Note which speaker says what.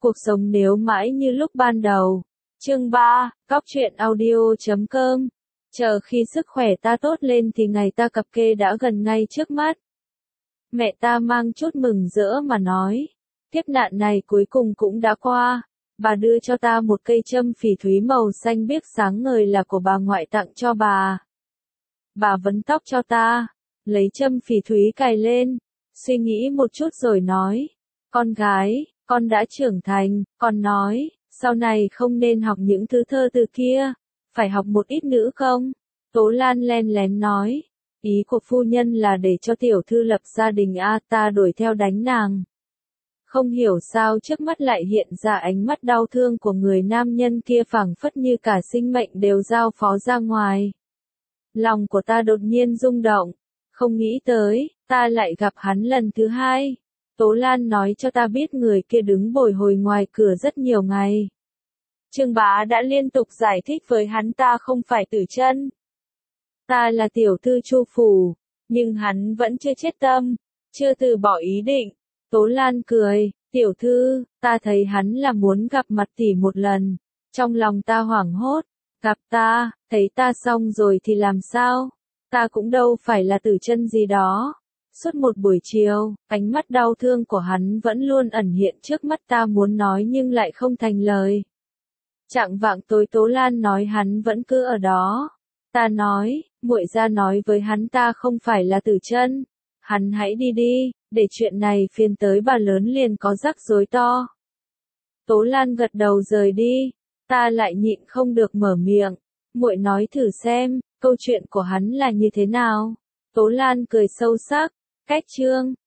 Speaker 1: Cuộc sống nếu mãi như lúc ban đầu. Chương 3, Cóc truyện audio.com. Chờ khi sức khỏe ta tốt lên thì ngày ta cập kê đã gần ngay trước mắt. Mẹ ta mang chút mừng rỡ mà nói, kiếp nạn này cuối cùng cũng đã qua. Bà đưa cho ta một cây châm phỉ thúy màu xanh biếc sáng ngời là của bà ngoại tặng cho bà. Bà vấn tóc cho ta, lấy châm phỉ thúy cài lên, suy nghĩ một chút rồi nói, con gái, con đã trưởng thành, con nói, sau này không nên học những thứ thơ từ kia, phải học một ít nữa không? Tố Lan len lén nói, ý của phu nhân là để cho tiểu thư lập gia đình ta đuổi theo đánh nàng. Không hiểu sao trước mắt lại hiện ra ánh mắt đau thương của người nam nhân kia phảng phất như cả sinh mệnh đều giao phó ra ngoài. Lòng của ta đột nhiên rung động, không nghĩ tới, ta lại gặp hắn lần thứ hai. Tố Lan nói cho ta biết người kia đứng bồi hồi ngoài cửa rất nhiều ngày. Trương Bá đã liên tục giải thích với hắn ta không phải Tử Chân. Ta là tiểu thư Chu phủ, nhưng hắn vẫn chưa chết tâm, chưa từ bỏ ý định. Tố Lan cười, tiểu thư, ta thấy hắn là muốn gặp mặt tỷ một lần. Trong lòng ta hoảng hốt, gặp ta, thấy ta xong rồi thì làm sao? Ta cũng đâu phải là Tử Chân gì đó. Suốt một buổi chiều, ánh mắt đau thương của hắn vẫn luôn ẩn hiện trước mắt ta muốn nói nhưng lại không thành lời. Chạng vạng tối Tố Lan nói hắn vẫn cứ ở đó. Ta nói, muội ra nói với hắn ta không phải là Tử Chân. Hắn hãy đi đi, để chuyện này phiền tới bà lớn liền có rắc rối to. Tố Lan gật đầu rời đi, ta lại nhịn không được mở miệng. Muội nói thử xem, câu chuyện của hắn là như thế nào? Tố Lan cười sâu sắc, cách chương,